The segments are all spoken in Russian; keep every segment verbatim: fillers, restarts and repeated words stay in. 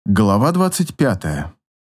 Глава двадцать пятая.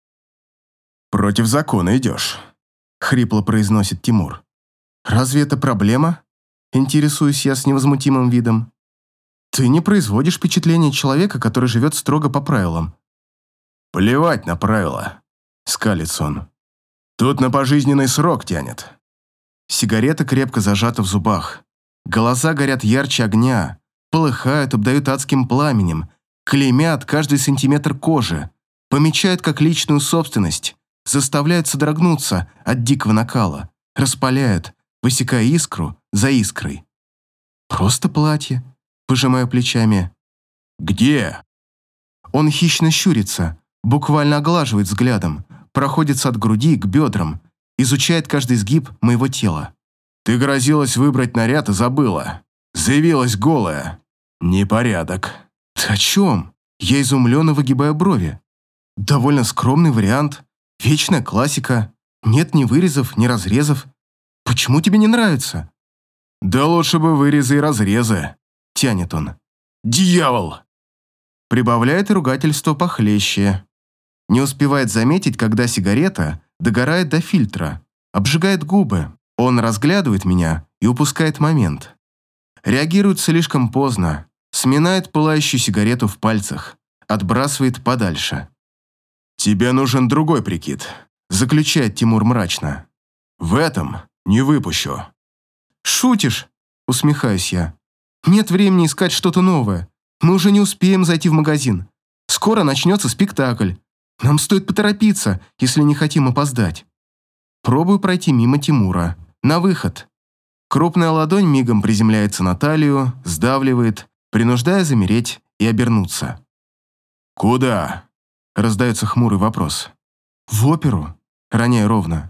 «Против закона идешь», — хрипло произносит Тимур. «Разве это проблема?» — интересуюсь я с невозмутимым видом. «Ты не производишь впечатление человека, который живет строго по правилам». «Плевать на правила», — скалится он. «Тут на пожизненный срок тянет». Сигарета крепко зажата в зубах. Глаза горят ярче огня, полыхают, обдают адским пламенем, клеймят каждый сантиметр кожи, помечают как личную собственность, заставляют содрогнуться от дикого накала, распаляют, высекая искру за искрой. «Просто платье», — пожимаю плечами. «Где?» Он хищно щурится, буквально оглаживает взглядом, проходится от груди к бедрам, изучает каждый изгиб моего тела. «Ты грозилась выбрать наряд и забыла. Заявилась голая. Непорядок». «Ты о чем?» Я изумленно выгибаю брови. «Довольно скромный вариант. Вечная классика. Нет ни вырезов, ни разрезов. Почему тебе не нравится?» «Да лучше бы вырезы и разрезы», — тянет он. «Дьявол!» Прибавляет и ругательство похлеще. Не успевает заметить, когда сигарета догорает до фильтра, обжигает губы. Он разглядывает меня и упускает момент. Реагирует слишком поздно. Сминает пылающую сигарету в пальцах, отбрасывает подальше. «Тебе нужен другой прикид», — заключает Тимур мрачно. «В этом не выпущу». «Шутишь?» — усмехаюсь я. «Нет времени искать что-то новое. Мы уже не успеем зайти в магазин. Скоро начнется спектакль. Нам стоит поторопиться, если не хотим опоздать». Пробую пройти мимо Тимура. На выход. Крупная ладонь мигом приземляется на талию, сдавливает, принуждая замереть и обернуться. «Куда?» — раздается хмурый вопрос. «В оперу», — роняю ровно.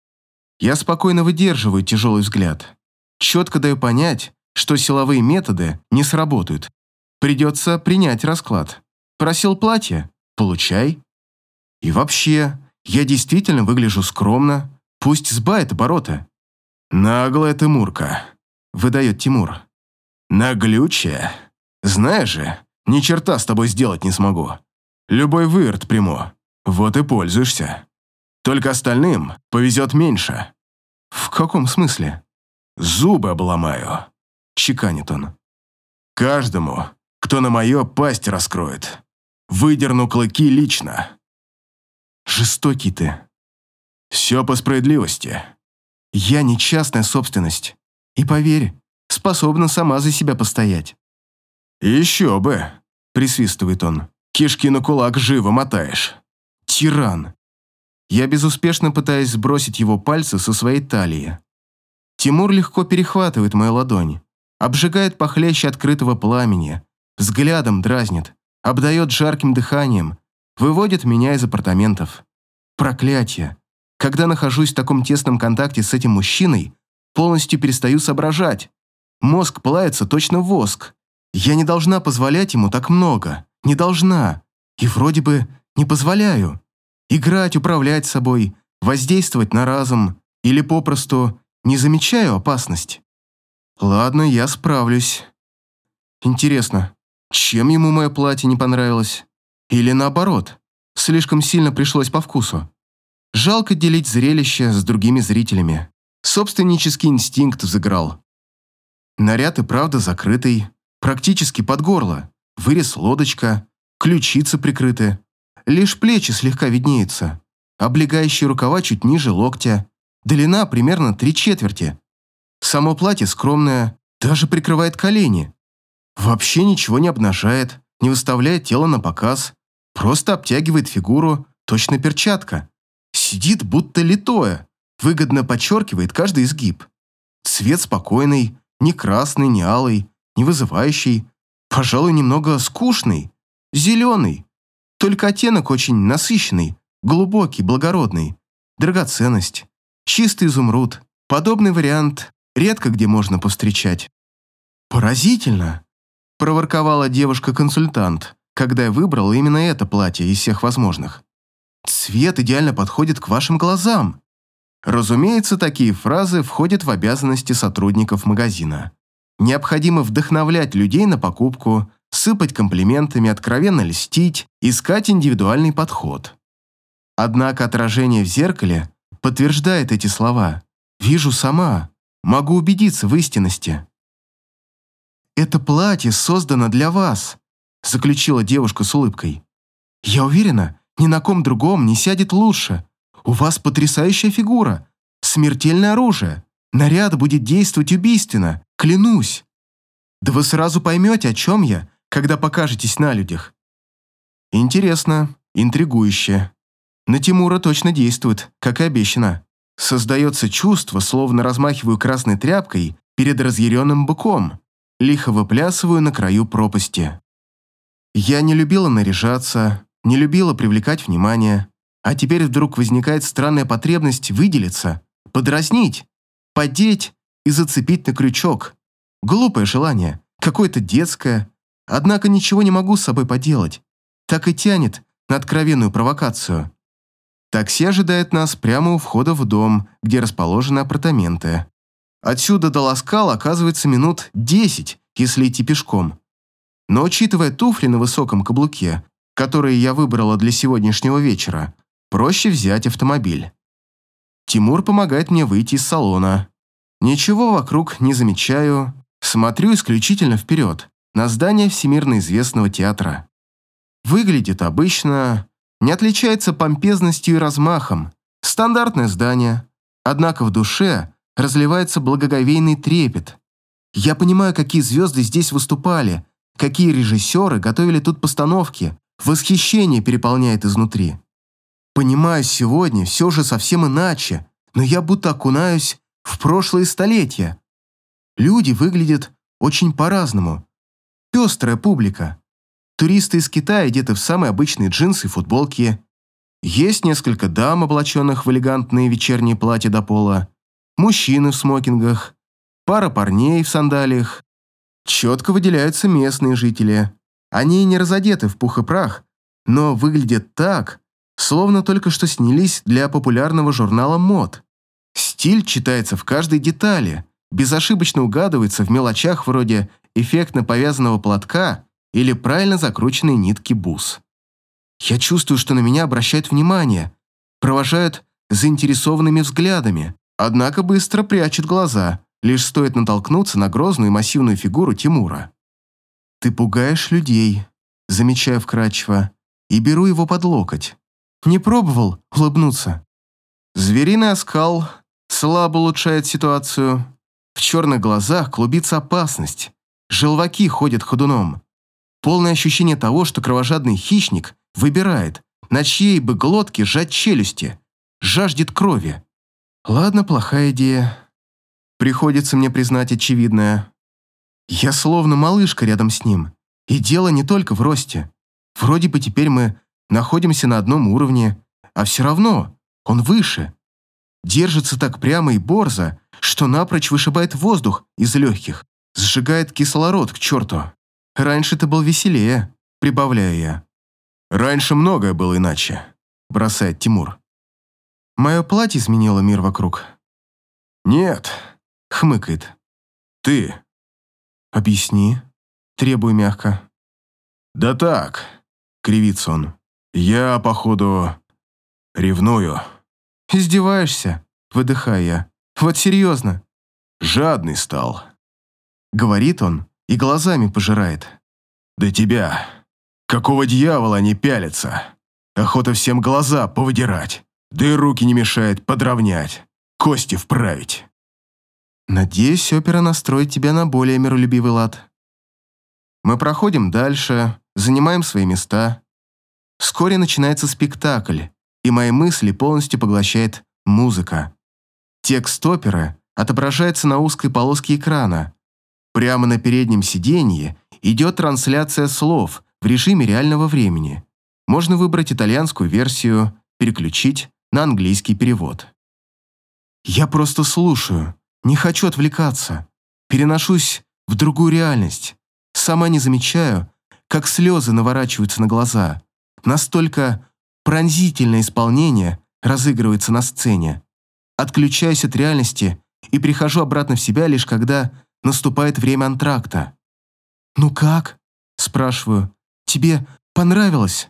Я спокойно выдерживаю тяжелый взгляд. Четко даю понять, что силовые методы не сработают. Придется принять расклад. Просил платье? Получай. И вообще, я действительно выгляжу скромно, пусть сбавит обороты. «Наглая ты Мурка», — выдает Тимур. «Наглючая. Знаешь же, ни черта с тобой сделать не смогу. Любой выверт приму. Вот и пользуешься. Только остальным повезет меньше». «В каком смысле?» «Зубы обломаю», — чеканит он. «Каждому, кто на мое пасть раскроет. Выдерну клыки лично». «Жестокий ты». «Все по справедливости». «Я не частная собственность. И поверь, способна сама за себя постоять». «Еще бы», — присвистывает он. «Кишки на кулак живо мотаешь». «Тиран». Я безуспешно пытаюсь сбросить его пальцы со своей талии. Тимур легко перехватывает мою ладонь, обжигает похлеще открытого пламени, взглядом дразнит, обдает жарким дыханием, выводит меня из апартаментов. Проклятье. Когда нахожусь в таком тесном контакте с этим мужчиной, полностью перестаю соображать. Мозг плавится точно в воск. Я не должна позволять ему так много. Не должна. И вроде бы не позволяю. Играть, управлять собой, воздействовать на разум или попросту не замечаю опасность. Ладно, я справлюсь. Интересно, чем ему мое платье не понравилось? Или наоборот, слишком сильно пришлось по вкусу? Жалко делить зрелище с другими зрителями. Собственнический инстинкт взыграл. Наряд и правда закрытый, практически под горло. Вырез лодочка, ключицы прикрыты. Лишь плечи слегка виднеются. Облегающие рукава чуть ниже локтя. Длина примерно три четверти. Само платье скромное, даже прикрывает колени. Вообще ничего не обнажает, не выставляет тело на показ. Просто обтягивает фигуру, точно перчатка. Сидит будто литое, выгодно подчеркивает каждый изгиб. Цвет спокойный, не красный, не алый, не вызывающий. Пожалуй, немного скучный, зеленый. Только оттенок очень насыщенный, глубокий, благородный. Драгоценность. Чистый изумруд. Подобный вариант редко где можно повстречать. «Поразительно!» – проворковала девушка-консультант, когда я выбрал именно это платье из всех возможных. «Цвет идеально подходит к вашим глазам». Разумеется, такие фразы входят в обязанности сотрудников магазина. Необходимо вдохновлять людей на покупку, сыпать комплиментами, откровенно льстить, искать индивидуальный подход. Однако отражение в зеркале подтверждает эти слова. Вижу сама, могу убедиться в истинности. «Это платье создано для вас», – заключила девушка с улыбкой. «Я уверена, ни на ком другом не сядет лучше. У вас потрясающая фигура, смертельное оружие. Наряд будет действовать убийственно, клянусь. Да вы сразу поймете, о чем я, когда покажетесь на людях». Интересно, интригующе. На Тимура точно действует, как и обещано. Создается чувство, словно размахиваю красной тряпкой перед разъяренным быком, лихо выплясываю на краю пропасти. Я не любила наряжаться, не любила привлекать внимание, а теперь вдруг возникает странная потребность выделиться, подразнить, поддеть и зацепить на крючок. Глупое желание, какое-то детское, однако ничего не могу с собой поделать. Так и тянет на откровенную провокацию. Такси ожидает нас прямо у входа в дом, где расположены апартаменты. Отсюда до Ласкала оказывается минут десять, если идти пешком. Но учитывая туфли на высоком каблуке, которые я выбрала для сегодняшнего вечера, проще взять автомобиль. Тимур помогает мне выйти из салона. Ничего вокруг не замечаю, смотрю исключительно вперед, на здание всемирно известного театра. Выглядит обычно, не отличается помпезностью и размахом. Стандартное здание, однако в душе разливается благоговейный трепет. Я понимаю, какие звезды здесь выступали, какие режиссеры готовили тут постановки, восхищение переполняет изнутри. Понимаю, сегодня все же совсем иначе, но я будто окунаюсь в прошлые столетия. Люди выглядят очень по-разному. Пестрая публика. Туристы из Китая одеты в самые обычные джинсы и футболки. Есть несколько дам, облаченных в элегантные вечерние платья до пола. Мужчины в смокингах. Пара парней в сандалиях. Четко выделяются местные жители. Они не разодеты в пух и прах, но выглядят так, словно только что снялись для популярного журнала мод. Стиль читается в каждой детали, безошибочно угадывается в мелочах вроде эффектно повязанного платка или правильно закрученной нитки бус. Я чувствую, что на меня обращают внимание, провожают заинтересованными взглядами, однако быстро прячут глаза, лишь стоит натолкнуться на грозную и массивную фигуру Тимура. «Ты пугаешь людей», — замечаю вкрадчиво, и беру его под локоть. Не пробовал улыбнуться. Звериный оскал слабо улучшает ситуацию. В черных глазах клубится опасность. Желваки ходят ходуном. Полное ощущение того, что кровожадный хищник выбирает, на чьей бы глотке сжать челюсти, жаждет крови. Ладно, плохая идея. Приходится мне признать очевидное. Я словно малышка рядом с ним. И дело не только в росте. Вроде бы теперь мы находимся на одном уровне, а все равно он выше. Держится так прямо и борзо, что напрочь вышибает воздух из легких, сжигает кислород к черту. Раньше ты был веселее, прибавляю я. Раньше многое было иначе, бросает Тимур. Мое платье изменило мир вокруг. Нет, хмыкает. Ты. Объясни, требую мягко. Да так, кривится он. Я, походу, ревную. Издеваешься, выдыхаю я. Вот серьезно. Жадный стал. Говорит он и глазами пожирает. Да тебя. Какого дьявола они пялятся? Охота всем глаза повыдирать. Да и руки не мешает подровнять. Кости вправить. Надеюсь, опера настроит тебя на более миролюбивый лад. Мы проходим дальше, занимаем свои места. Вскоре начинается спектакль, и мои мысли полностью поглощает музыка. Текст оперы отображается на узкой полоске экрана. Прямо на переднем сиденье идет трансляция слов в режиме реального времени. Можно выбрать итальянскую версию, переключить на английский перевод. Я просто слушаю, не хочу отвлекаться. Переношусь в другую реальность. Сама не замечаю, как слезы наворачиваются на глаза. Настолько пронзительное исполнение разыгрывается на сцене. Отключаюсь от реальности и прихожу обратно в себя лишь когда наступает время антракта. «Ну как?» – Спрашиваю. «Тебе понравилось?»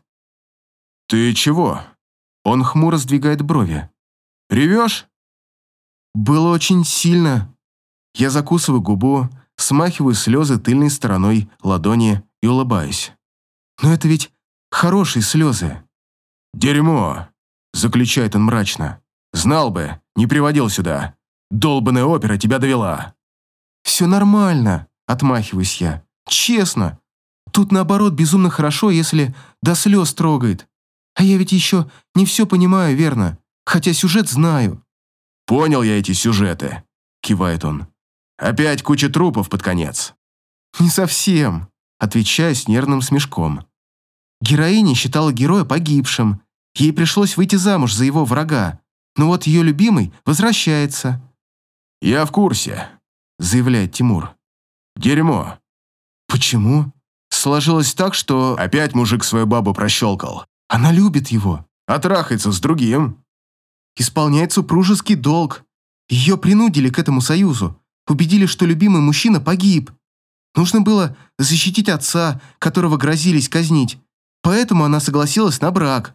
«Ты чего?» Он хмуро сдвигает брови. «Ревешь?» «Было очень сильно». Я закусываю губу, смахиваю слезы тыльной стороной ладони и улыбаюсь. «Но это ведь хорошие слезы». «Дерьмо!» – заключает он мрачно. «Знал бы, не приводил сюда. Долбаная опера тебя довела». «Все нормально», – отмахиваюсь я. «Честно. Тут, наоборот, безумно хорошо, если до слез трогает. А я ведь еще не все понимаю, верно? Хотя сюжет знаю». «Понял я эти сюжеты», – кивает он. «Опять куча трупов под конец». «Не совсем», – отвечаю с нервным смешком. Героиня считала героя погибшим. Ей пришлось выйти замуж за его врага. Но вот ее любимый возвращается. «Я в курсе», – заявляет Тимур. «Дерьмо». «Почему?» Сложилось так, что... Опять мужик свою бабу прощелкал. Она любит его. А трахается с другим. Исполняет супружеский долг. Ее принудили к этому союзу. Убедили, что любимый мужчина погиб. Нужно было защитить отца, которого грозились казнить. Поэтому она согласилась на брак.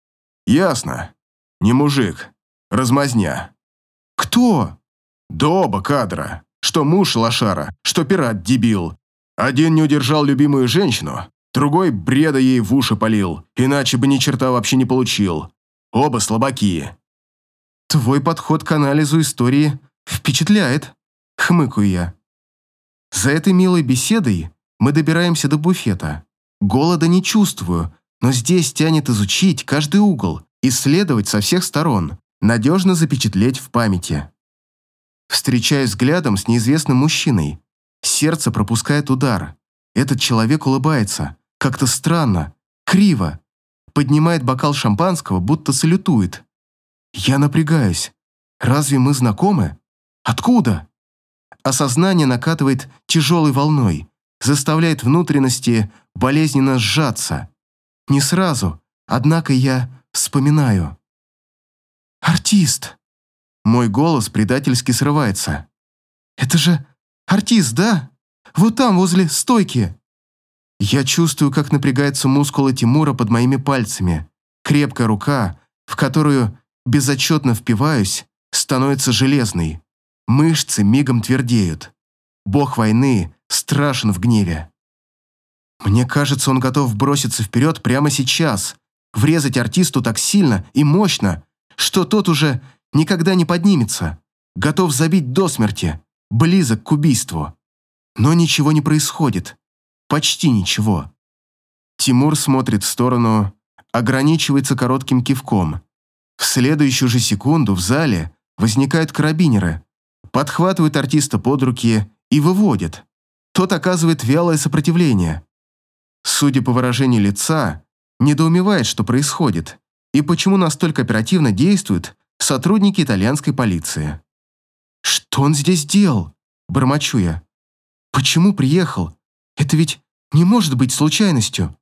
Ясно. Не мужик. Размазня. Кто? Да оба кадра. Что муж лошара, что пират дебил. Один не удержал любимую женщину, другой бреда ей в уши полил, иначе бы ни черта вообще не получил. Оба слабаки. Твой подход к анализу истории впечатляет, хмыкаю я. За этой милой беседой мы добираемся до буфета. Голода не чувствую, но здесь тянет изучить каждый угол, исследовать со всех сторон, надежно запечатлеть в памяти. Встречаюсь взглядом с неизвестным мужчиной. Сердце пропускает удар. Этот человек улыбается. Как-то странно. Криво. Поднимает бокал шампанского, будто салютует. Я напрягаюсь. Разве мы знакомы? Откуда? Осознание накатывает тяжелой волной. Заставляет внутренности болезненно сжаться. Не сразу, однако я вспоминаю. «Артист!» Мой голос предательски срывается. «Это же... артист, да? Вот там, возле стойки». Я чувствую, как напрягаются мускулы Тимура под моими пальцами. Крепкая рука, в которую безотчетно впиваюсь, становится железной. Мышцы мигом твердеют. Бог войны страшен в гневе. Мне кажется, он готов броситься вперед прямо сейчас, врезать артисту так сильно и мощно, что тот уже никогда не поднимется, готов забить до смерти, близок к убийству. Но ничего не происходит. Почти ничего. Тимур смотрит в сторону, ограничивается коротким кивком. В следующую же секунду в зале возникают карабинеры, подхватывают артиста под руки и выводят. Тот оказывает вялое сопротивление. Судя по выражению лица, недоумевает, что происходит, и почему настолько оперативно действуют сотрудники итальянской полиции. «Что он здесь делал?» – бормочу я. «Почему приехал? Это ведь не может быть случайностью».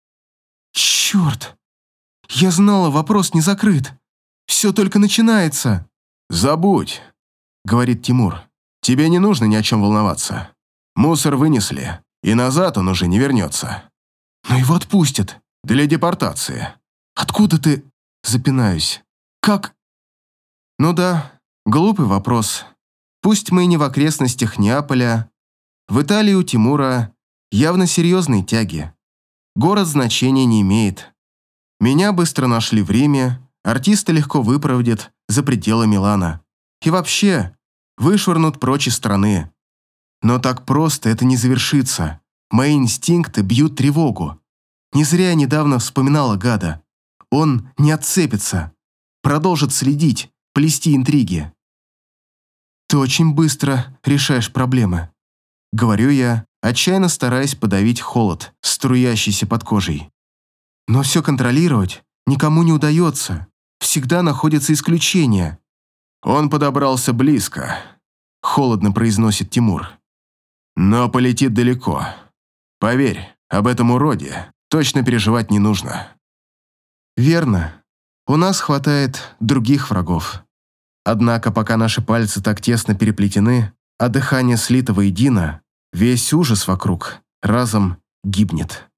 «Черт! Я знала, вопрос не закрыт. Все только начинается». «Забудь», — говорит Тимур. «Тебе не нужно ни о чем волноваться. Мусор вынесли, и назад он уже не вернется». «Но его отпустят». «Для депортации». «Откуда ты?» – запинаюсь. «Как?» Ну да, глупый вопрос. Пусть мы и не в окрестностях Неаполя. В Италии у Тимура явно серьезные тяги. Город значения не имеет. Меня быстро нашли в Риме, артиста легко выпроводят за пределы Милана. И вообще, вышвырнут прочь из страны. Но так просто это не завершится. Мои инстинкты бьют тревогу. Не зря я недавно вспоминала гада. Он не отцепится. Продолжит следить, плести интриги. «Ты очень быстро решаешь проблемы», — говорю я, отчаянно стараясь подавить холод, струящийся под кожей. «Но все контролировать никому не удается. Всегда находятся исключения». «Он подобрался близко», — холодно произносит Тимур. «Но полетит далеко. Поверь, об этом уроде точно переживать не нужно». «Верно. У нас хватает других врагов. Однако, пока наши пальцы так тесно переплетены, а дыхание слито воедино, весь ужас вокруг разом гибнет.